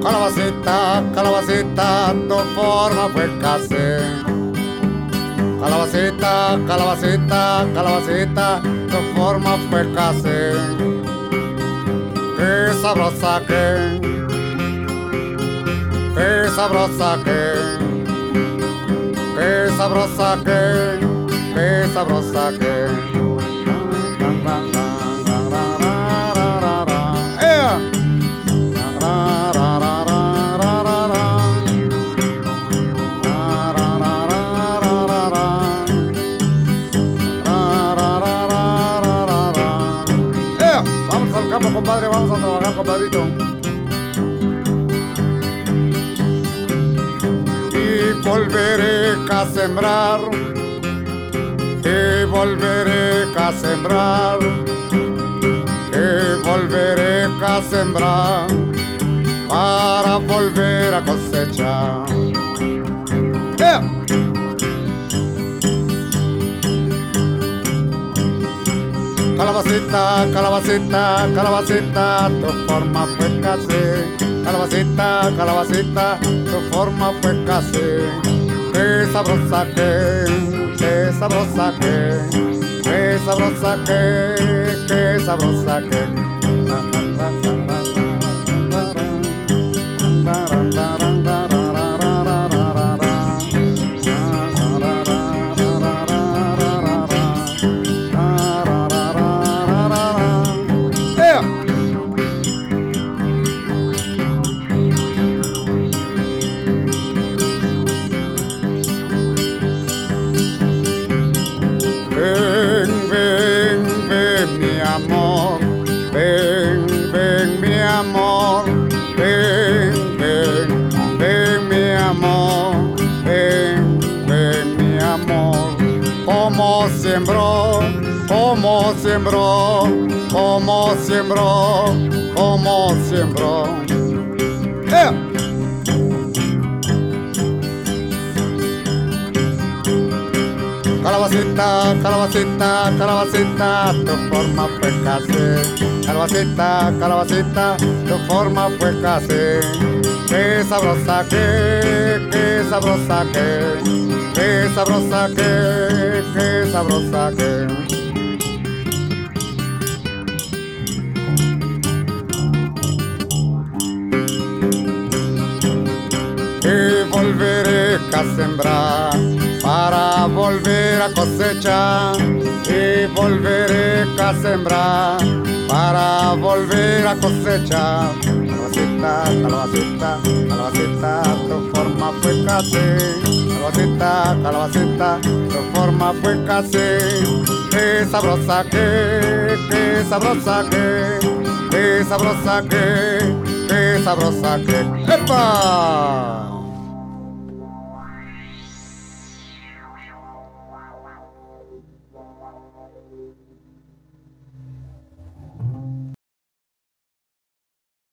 Calabacita, calabacita, tu forma fue casé. Calabacita, calabacita, calabacita, tu forma fue casé. Qué sabrosa qué sabrosa qué sabrosa qué sabrosa Vamos al campo, compadre, vamos a trabajar, compadrito. Y volveré a sembrar, y volveré a sembrar, y volveré a sembrar, para volver a cosechar. Calabacita, calabacita, calabacita, tu forma fue casé. Calabacita, calabacita, tu forma fue casé. Qué sabrosa qué sabrosa qué sabrosa qué sabrosa mi amor, ven, ven mi amor, ven, ven, ven mi amor, ven, ven mi amor. Como sembró, como sembró, como sembró, como sembró. Calabacita, calabacita, calabacita, tu forma fue casé. Calabacita, calabacita, tu forma fue casé. Qué sabrosa qué sabrosa qué sabrosa qué sabrosa Y volveré a sembrar para volver a cosechar, y volveré a sembrar para volver a cosechar. Calabacita, calabacita, calabacita, tu forma fue casé. Calabacita, calabacita, tu forma fue casé. Qué sabrosa qué sabrosa qué sabrosa qué sabrosa ¡epa!